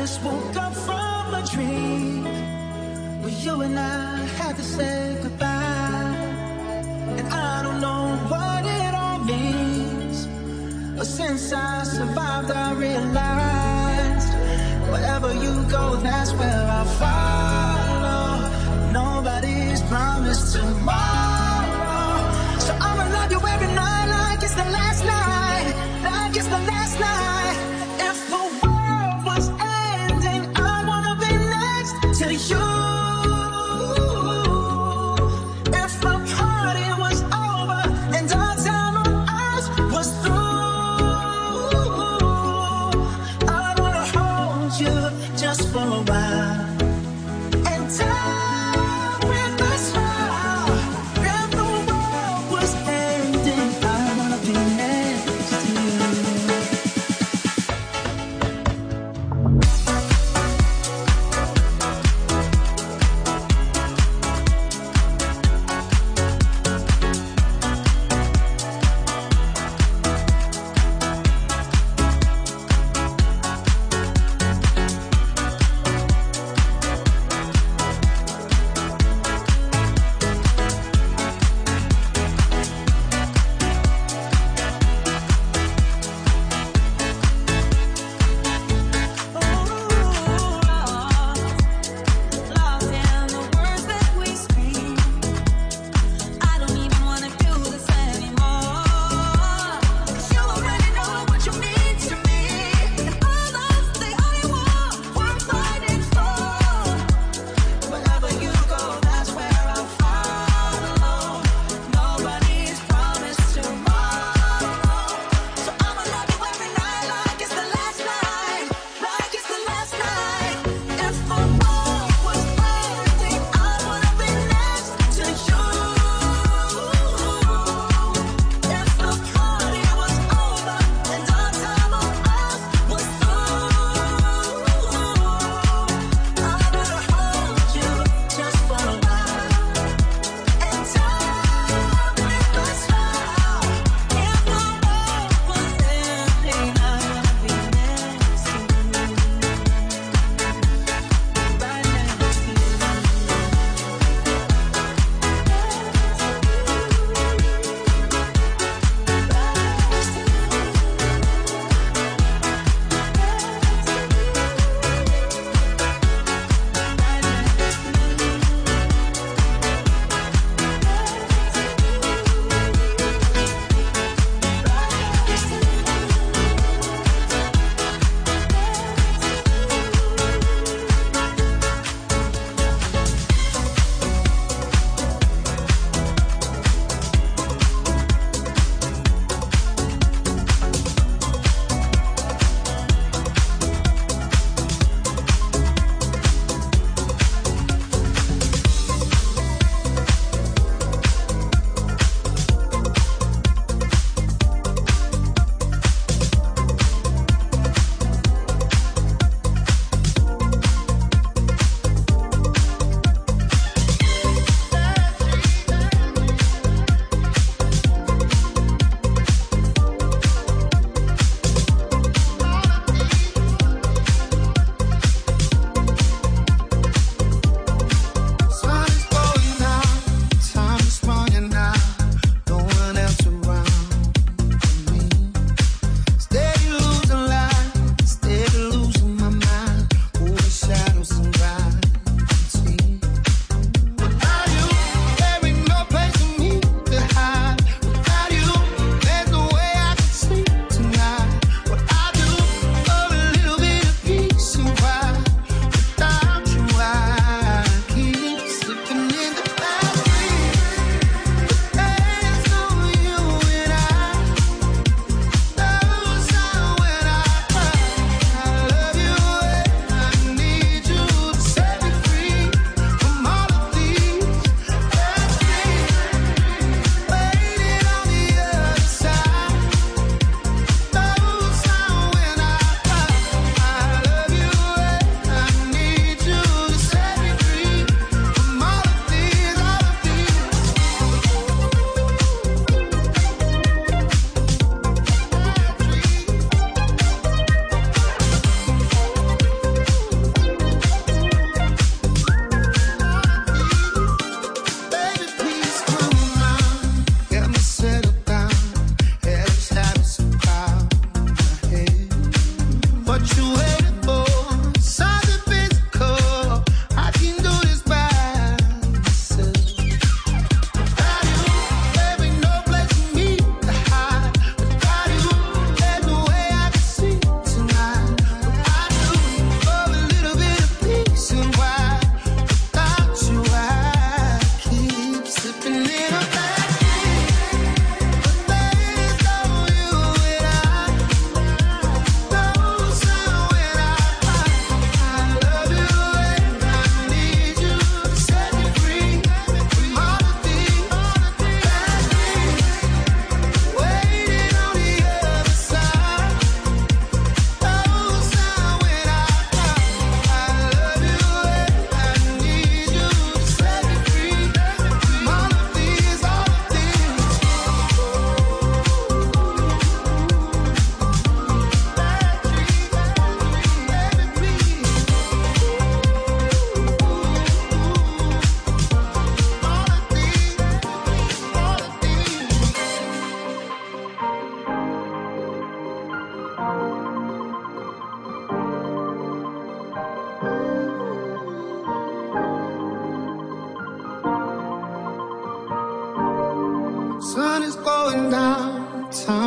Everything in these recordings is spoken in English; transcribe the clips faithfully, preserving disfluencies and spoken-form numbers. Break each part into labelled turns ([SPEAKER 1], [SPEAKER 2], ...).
[SPEAKER 1] just woke up from a dream where you and I had to say goodbye. And I don't know what it all means, but since I survived I realized wherever you go, that's where I'll follow. Nobody's promised tomorrow, so I'ma love you every night like it's the last night, like it's the last night. If the world was ending, I wanna be next to you. If the party was over and our time on earth was through, I wanna hold you just for a while and die with a smile. If the world was ending, I wanna be next to you.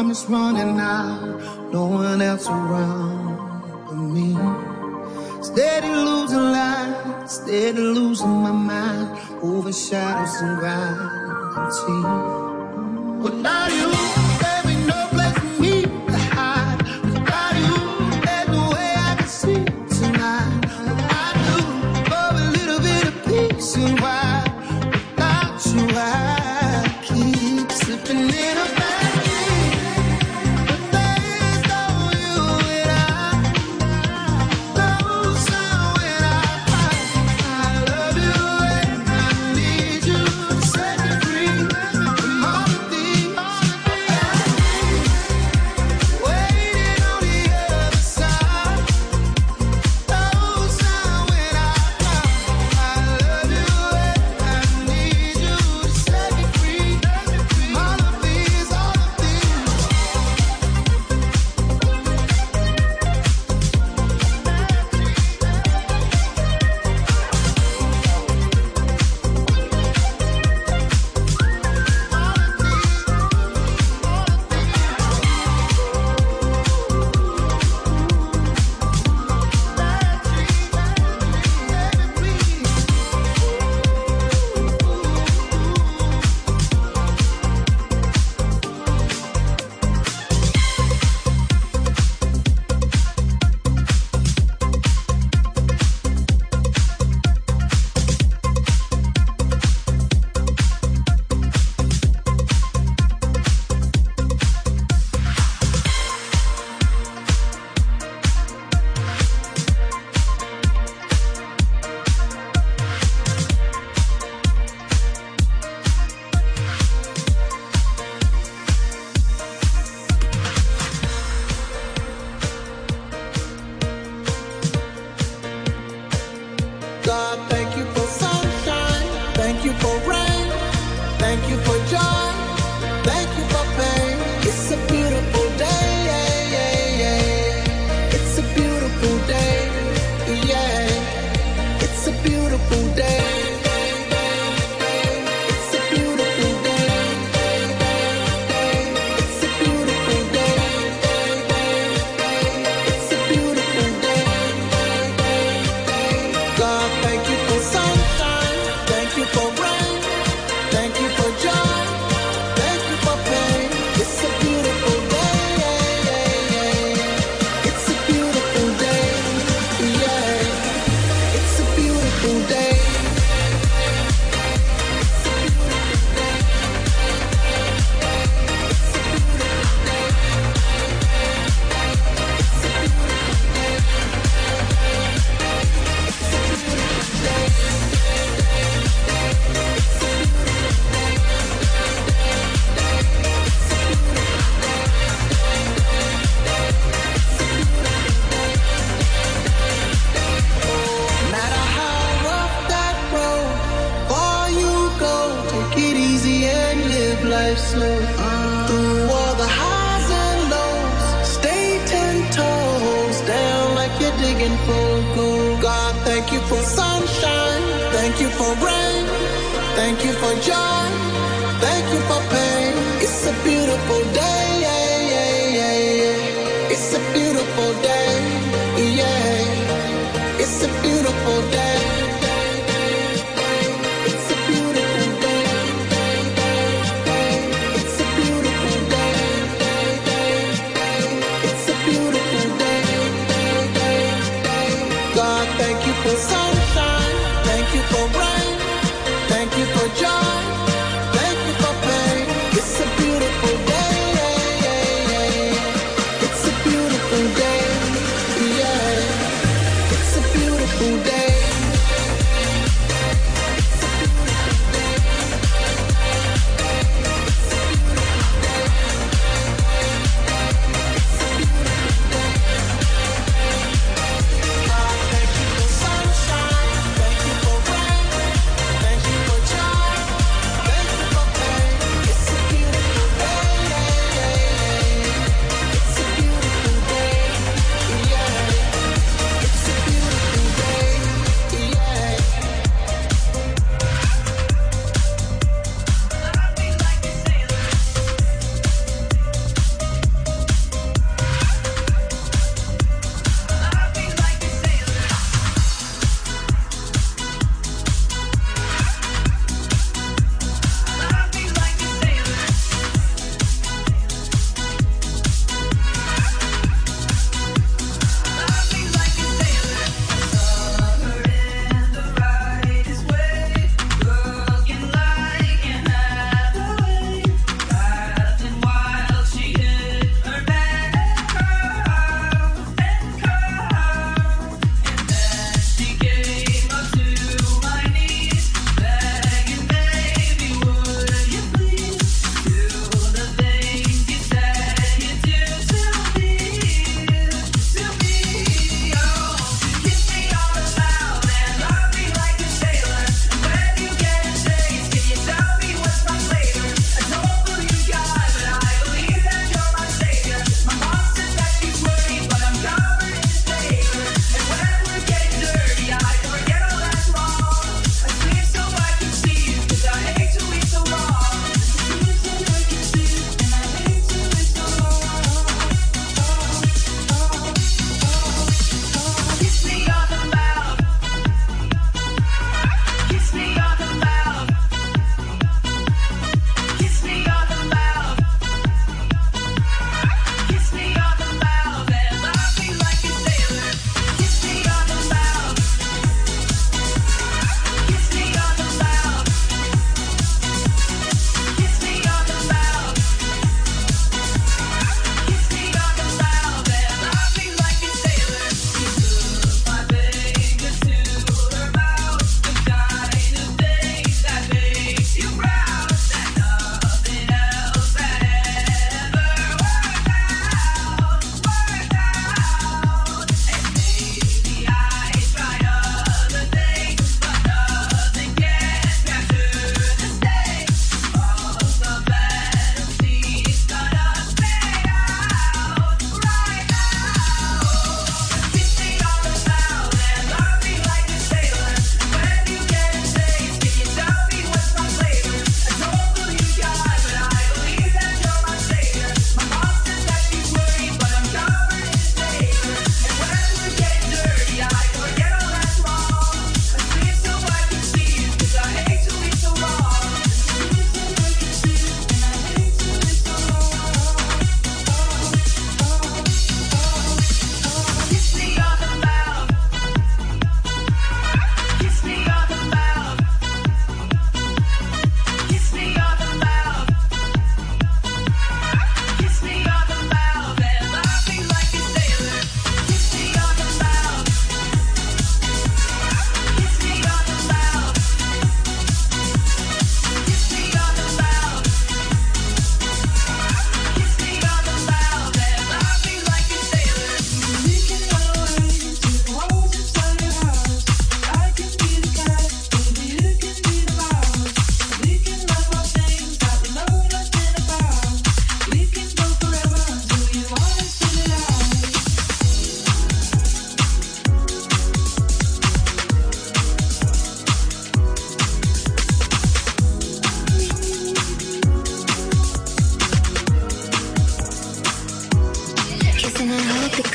[SPEAKER 1] time is running out, no one else around but me. Steady losing light, steady losing my mind, over shadows and gravity. Without you, there ain't no place for me to hide. Without you, there's no way I can see tonight. I do for a little bit of peace and why without you I keep slipping in a bad dream. But there is no you and I, no sound when I cry. I love you and I need you to set me free from all of these waiting on the other side. No sound when I cry. I love you and I need you to set me free from all of these, all of these. God, thank you for sunshine, thank you for rain, thank you for joy, thank you for pain. It's a beautiful day, yeah, yeah, yeah. It's a beautiful day, yeah. It's a beautiful day. It's a beautiful day. It's a beautiful day. It's a beautiful day. God, thank you for sunshine, thank you for rain, thank you for joy, thank you for pain. It's a beautiful day, yeah, yeah, yeah. It's a beautiful day, yeah. It's a beautiful day. No matter how rough that road, far you go, take it easy and live life slow. Through all the highs and lows, stay ten toes down like you're digging for gold. God, thank you for sunshine, thank you for rain, thank you for joy, thank you for pain. It's a beautiful day, yeah, yeah, yeah, yeah. It's a beautiful day, yeah. It's a beautiful day. It's a beautiful day. It's a beautiful day. It's a beautiful day. God, thank you for sunshine, thank you for rain, thank you for joy, thank you for pain. It's a beautiful day, yeah, yeah, yeah. It's a beautiful day, yeah.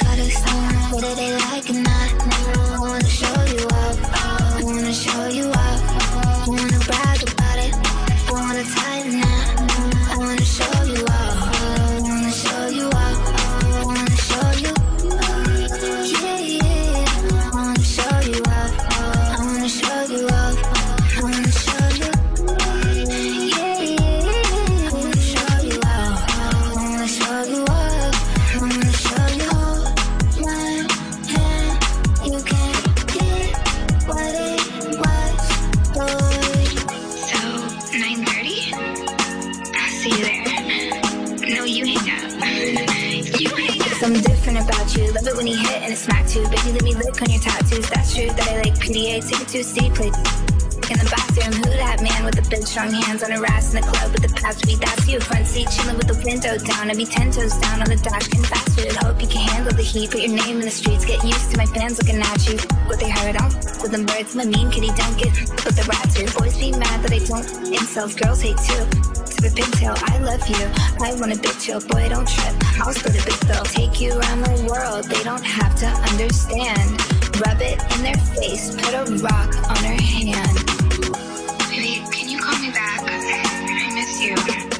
[SPEAKER 1] cutters. Whether they like or not, I wanna show you up. I wanna show you up. I wanna brag about it. I wanna tighten up. I wanna show you up. I wanna show you up. I wanna show you. Yeah, yeah. I wanna show you up. I wanna show you up. I wanna show you. Yeah, yeah. I wanna show you up. I wanna show you up. I wanna show you. Hold my hand. You can't get what it was, boy.
[SPEAKER 2] So, nine thirty? I'll see you there. No, you hang up. You hang up.
[SPEAKER 1] Something different about you. Love it when you hit and it's smack too. Baby, let me lick on your tattoos. That's true that I like P D A. Take it to a C play. In the bathroom, who that man with the big strong hands on her ass in the club with the past week? That's you. Front seat, chilling with the window down. I'd be ten toes down on the dash, getting fast food. Hope you can handle the heat. Put your name in the streets. Get used to my fans looking at you. What they heard on with them birds. I'm a mean kitty, don't get with the rats. Your boys be mad that I don't. Incels, girls hate too. To the pigtail, I love you. I want a big chill, boy, don't trip. I'll split a big bill. Take you around the world. They don't have to understand. Rub it in their face. Put a rock on her hand.
[SPEAKER 2] Baby, can you call me back? I miss you.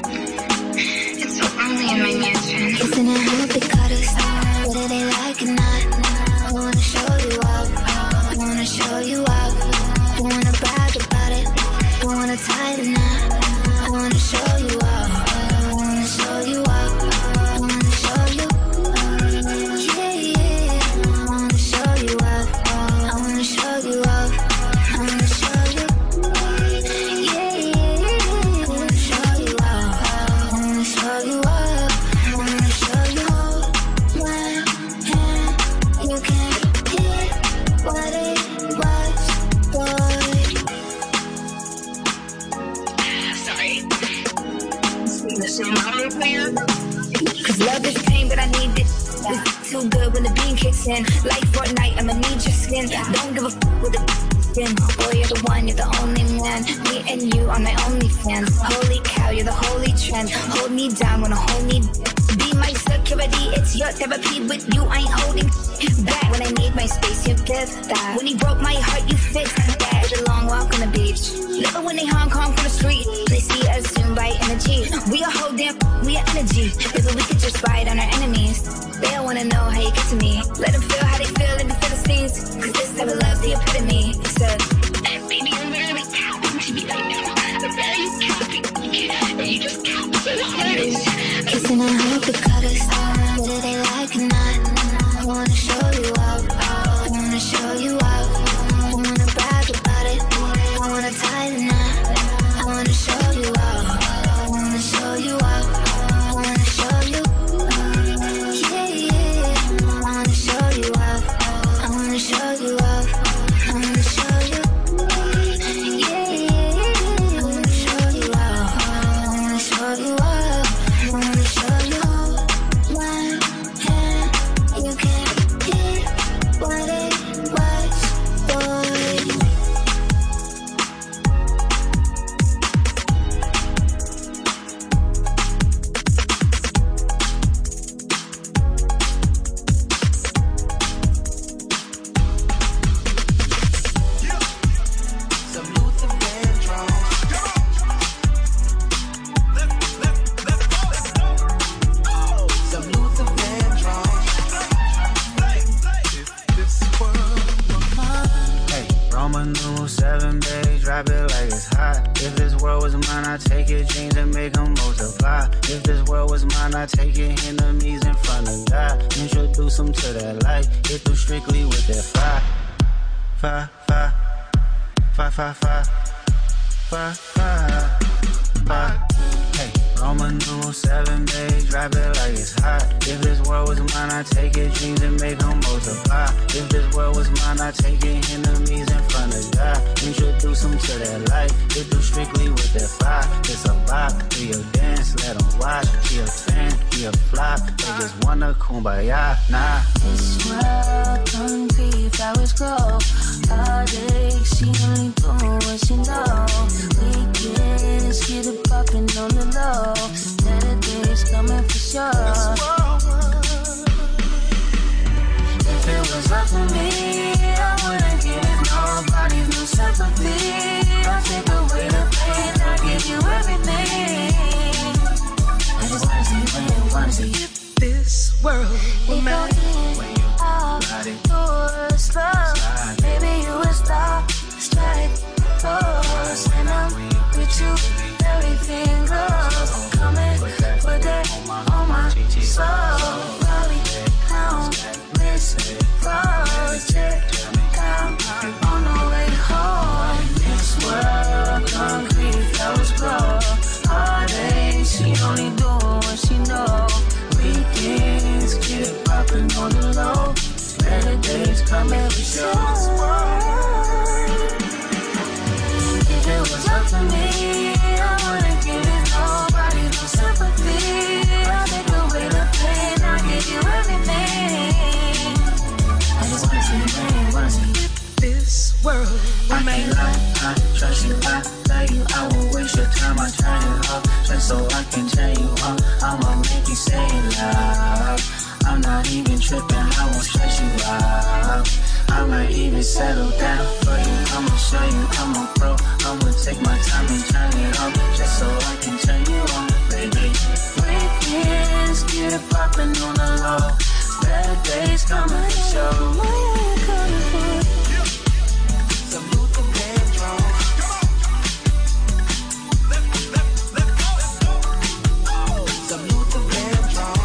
[SPEAKER 2] It's so lonely in my mansion.
[SPEAKER 1] Kissing and hope it cutters. Whether they like or not, I wanna show you up. I wanna show you up. I wanna brag about it. I wanna tighten up. I wanna show you up. I wanna show you up. I wanna show you. Yeah, yeah. I wanna show you up. I wanna show you up. I wanna show you. Yeah, yeah. I wanna show you up. I wanna show you up. I wanna show you. Hold my hand. You can't get what it was, boy.
[SPEAKER 2] Sorry. Sing the same louder, player.
[SPEAKER 1] Cause love is pain, but I need it. It's too good when the beam kicks in. Like Fortnite, I'ma need your skin. Don't give a f with the skin. Boy, you're the one, you're the only man. Me and you are my only fans. Holy cow, you're the holy trend. Hold me down when I hold me. Be my security, it's your therapy. With you, I ain't holding back. When I need my space, you give that. When he broke my heart, you fixed that. Did a long walk on the beach. Never when they Hong Kong from the street. They see us soon by energy. We a whole damn, we are energy. If we could just fight on our enemies. They don't wanna know how you get to me. Let them feel how they feel in the Philistines. Cause this type of love's the epitome. So,
[SPEAKER 2] Baby, you're literally counting to me right now. I'm very counting. You just count to the hardest.
[SPEAKER 1] kissing and hope it cutters. Whether they like or not, I wanna show you up. I wanna show you up. I wanna brag about it. I wanna tighten up. I wanna show you up. I wanna show you up. I wanna show you. Yeah, yeah. I wanna show you up. I wanna show you up. I wanna show you. Yeah, yeah. I wanna show you up. I wanna show you up. I wanna show you. One hand, you can't get what it was, boy.
[SPEAKER 3] Some Luther Vandross. Some Luther Vandross.
[SPEAKER 4] Hey, Roman numeral seven, babe, drop it like it's hot. If this world was mine, I'd take it, dreams and make them multiply. If this world was mine, I'd take it, enemies in front of God. Introduce them to that light, get through strictly with that fire. Fire, fire, fire, fire, fire, fire, fire, fire. Hey, Roman numeral seven, babe, drop it like it's hot. If this world was mine, I'd take it, dreams and make them multiply. If this world was mine, I'd take it, enemies in front of God. Introduce them to that light, get through strictly with that fire. It's a lock, do your dance, let them watch. Be a fan, be a flop, they just wanna kumbaya, nah.
[SPEAKER 5] This world concrete, flowers grow. Heartache, she only doing what she know. Weekends, get it poppin' on the low. Better days coming for sure. was up to me, I wouldn't give nobody no sympathy. I'll take away the pain, I'll give you everything. I just wanna see you win, wanna see you.
[SPEAKER 1] This world will make
[SPEAKER 5] your slow. Baby, you a star, strike pose. When I'm with you, everything goes. Come and put that on my soul. Rolly, clown, wrist, project, down on the way home. This world, concrete, flows grow. Heartache, she only doing what she know. Weekends, get it poppin' on the low. Better days come every show. If it was up to me, I wouldn't give it nobody no sympathy. I'll take away the pain, I'll give you everything. I just wanna see you win, wanna see you.
[SPEAKER 1] this world will
[SPEAKER 4] I
[SPEAKER 1] make
[SPEAKER 4] can't lie, I trust you, I love you. I won't waste your time, I turn it off just so I can tell you all. I'ma make you say it loud. I'm not even tripping, I won't stress you out. I might even settle down for you. I'ma show you I'm a pro. I'ma take my time and turn it off just so I can turn you on, baby.
[SPEAKER 5] Weekends, get it poppin' on the low. Better days coming for sure. My head coming for
[SPEAKER 3] Some Luther Vandross. Some Luther Vandross.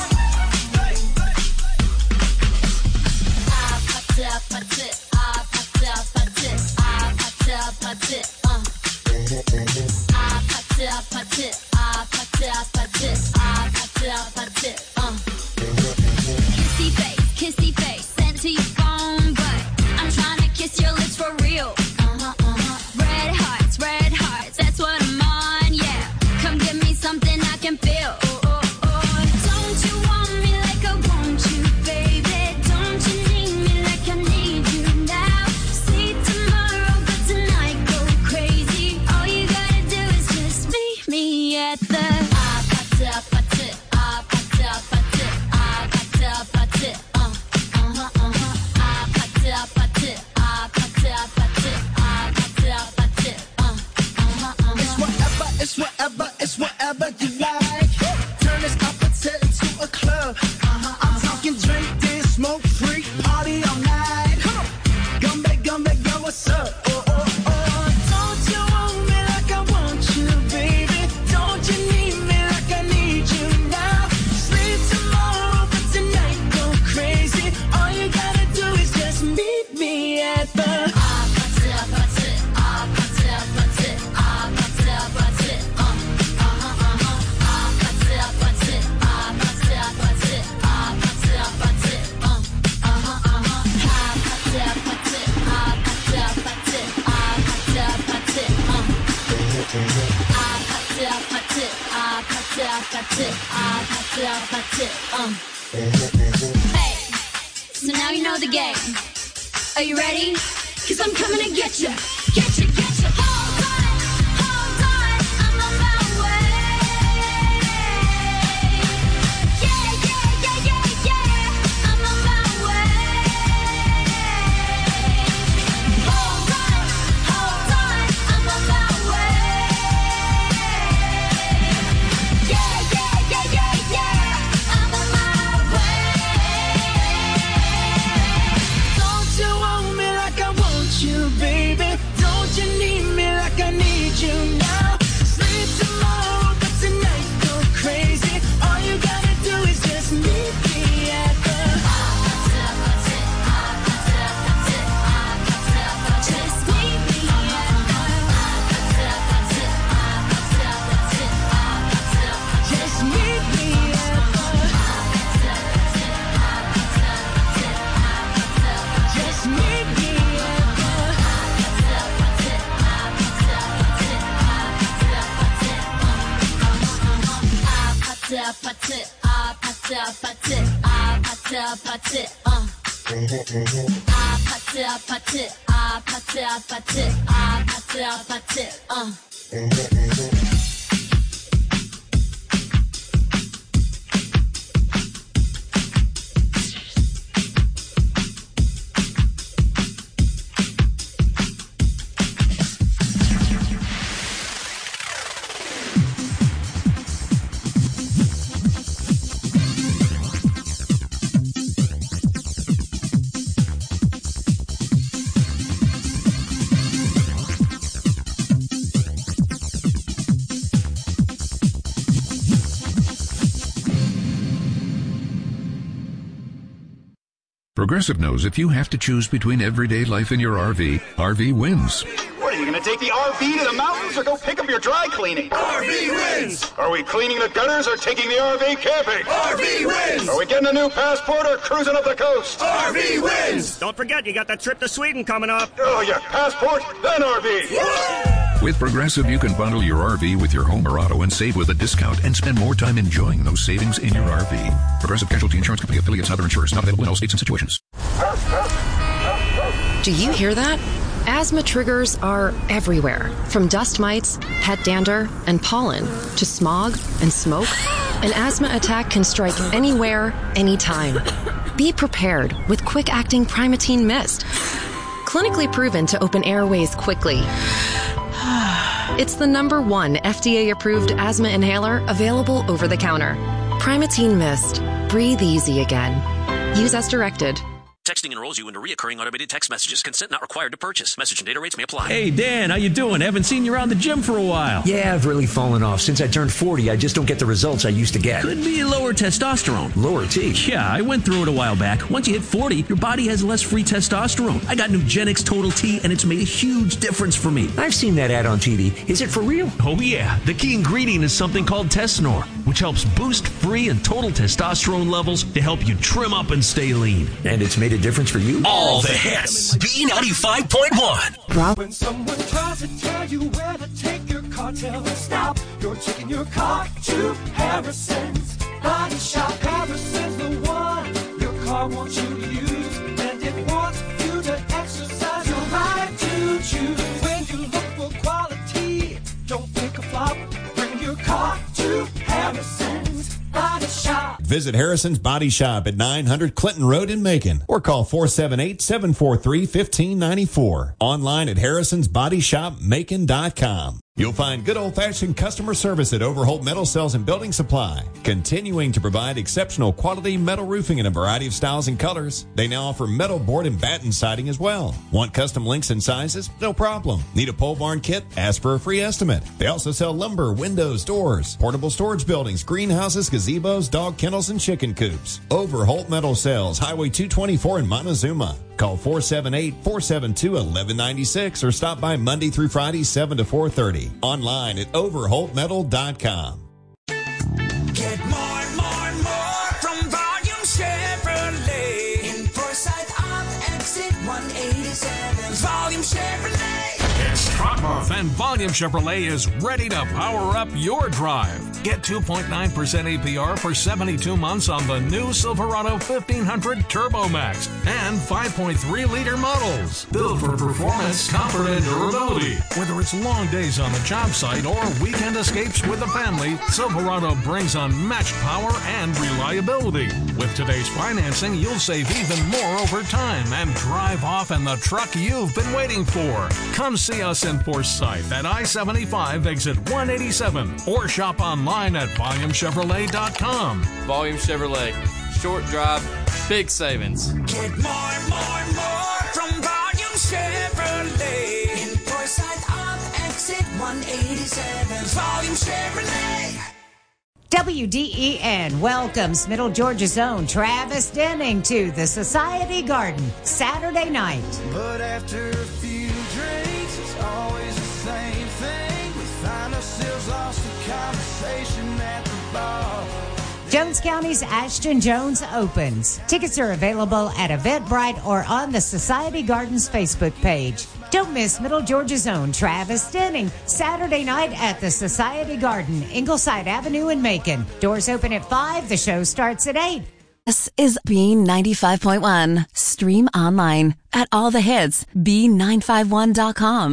[SPEAKER 6] Kissy face, kissy face, sent to your phone, but I'm trying to kiss your lips for real. Uh-huh, uh-huh. Red hearts, red hearts, that's what I'm on, yeah. Come give me something I can feel. Oh, oh, oh. Don't you want me like I want you, baby? Don't you need me like I need you now? See tomorrow, but tonight go crazy. All you gotta do is just meet me at the
[SPEAKER 1] It's whatever, it's whatever you like. Turn this opposite into a club. I'm talking drink, this, smoke, free, party all night. Come on, Gumbe, Gumbe, yo, what's up? Oh, oh, oh. Don't you want me like I want you, baby? Don't you need me like I need you now? Sleep tomorrow, but tonight go crazy. All you gotta do is just meet me at the
[SPEAKER 6] Hey, so now you know the game. Are you ready? Cause I'm coming to get you. Get you, get you. Hold on, hold on, I'm on my way. Yeah, yeah, yeah, yeah, yeah, I'm on my way. Hold on, hold on, I'm on my way. Yeah, yeah, yeah, yeah, yeah, I'm on my way.
[SPEAKER 1] Don't you want me like I want you, baby? Don't you need me like I need you now? Sleep tomorrow, but tonight go crazy. All you gotta do is just meet me at the
[SPEAKER 6] Just meet me at
[SPEAKER 1] Just meet me at the Just meet me at the
[SPEAKER 7] Progressive knows if you have to choose between everyday life and your R V, R V wins.
[SPEAKER 8] What, are you going to take the R V to the mountains or go pick up your dry cleaning?
[SPEAKER 9] R V wins!
[SPEAKER 8] Are we cleaning the gutters or taking the R V camping?
[SPEAKER 9] R V wins!
[SPEAKER 8] Are we getting a new passport or cruising up the coast?
[SPEAKER 9] R V wins!
[SPEAKER 10] Don't forget, you got that trip to Sweden coming up.
[SPEAKER 8] Oh, yeah, passport, then R V.
[SPEAKER 7] With Progressive, you can bundle your R V with your home or auto and save with a discount and spend more time enjoying those savings in your R V. Progressive Casualty Insurance Company affiliates and other insurers not available in all states and situations.
[SPEAKER 11] Do you hear that? Asthma triggers are everywhere, from dust mites, pet dander, and pollen, to smog and smoke. An asthma attack can strike anywhere, anytime. Be prepared with quick-acting Primatene Mist. Clinically proven to open airways quickly. It's the number one F D A-approved asthma inhaler available over the counter. Primatene Mist. Breathe easy again. Use as directed.
[SPEAKER 12] Texting enrolls you into recurring automated text messages. Consent not required to purchase. Message and data rates may apply.
[SPEAKER 13] Hey, Dan, how you doing? Haven't seen you around the gym for a while.
[SPEAKER 14] Yeah, I've really fallen off. Since I turned forty, I just don't get the results I used to get.
[SPEAKER 13] Could be lower testosterone.
[SPEAKER 14] Lower T?
[SPEAKER 13] Yeah, I went through it a while back. Once you hit forty, your body has less free testosterone. I got Nugenix Total T, and it's made a huge difference for me.
[SPEAKER 14] I've seen that ad on T V. Is it for real?
[SPEAKER 13] Oh, yeah. The key ingredient is something called Tesnor, which helps boost free and total testosterone levels to help you trim up and stay lean.
[SPEAKER 14] And it's made a difference for you?
[SPEAKER 12] All the hits. B ninety-five point one.
[SPEAKER 3] When someone tries to tell you where to take your car, tell them stop. You're taking your car to Harrison's Body Shop. Harrison's the one your car wants you to use, and it wants you to exercise your right to choose. When you look for quality, don't pick a flop. Bring your car to Harrison's Body Shop.
[SPEAKER 15] Visit Harrison's Body Shop at nine hundred Clinton Road in Macon or call four seven eight, seven four three, one five nine four. Online at harrisons body shop macon dot com. You'll find good old-fashioned customer service at Overholt Metal Sales and Building Supply, continuing to provide exceptional quality metal roofing in a variety of styles and colors. They now offer metal board and batten siding as well. Want custom lengths and sizes? No problem. Need a pole barn kit? Ask for a free estimate. They also sell lumber, windows, doors, portable storage buildings, greenhouses, gazebos, dog kennels, and chicken coops. Overholt Metal Sales, Highway two twenty-four in Montezuma. Call four seven eight, four seven two, one one nine six or stop by Monday through Friday, seven to four thirty. Online at overholt metal dot com.
[SPEAKER 3] Get more, more, more from Volume Chevrolet. In Forsyth on exit one eighty-seven. Volume Chevrolet.
[SPEAKER 16] It's Truck Month, and Volume Chevrolet is ready to power up your drive. Get two point nine percent A P R for seventy-two months on the new Silverado fifteen hundred Turbo Max and five point three liter models. Built for performance, comfort, and durability. Whether it's long days on the job site or weekend escapes with the family, Silverado brings unmatched power and reliability. With today's financing, you'll save even more over time and drive off in the truck you've been waiting for. Come see us in Forsyth at I seventy-five exit one eighty-seven or shop online at volume chevrolet dot com.
[SPEAKER 17] Volume Chevrolet. Short drive, big savings.
[SPEAKER 3] Get more, more, more from Volume Chevrolet. In Forsyth on exit one eighty-seven. Volume Chevrolet.
[SPEAKER 18] W D E N welcomes Middle Georgia's own Travis Denning to the Society Garden Saturday night.
[SPEAKER 1] But after a few drinks, it's always the same thing. We find ourselves lost in conversation at the bar.
[SPEAKER 18] Jones County's Ashton Jones opens. Tickets are available at Eventbrite or on the Society Gardens Facebook page. Don't miss Middle Georgia's own Travis Denning, Saturday night at the Society Garden, Ingleside Avenue in Macon. Doors open at five. The show starts at eight.
[SPEAKER 19] This is B ninety-five point one. Stream online at all the hits, B nine five one dot com.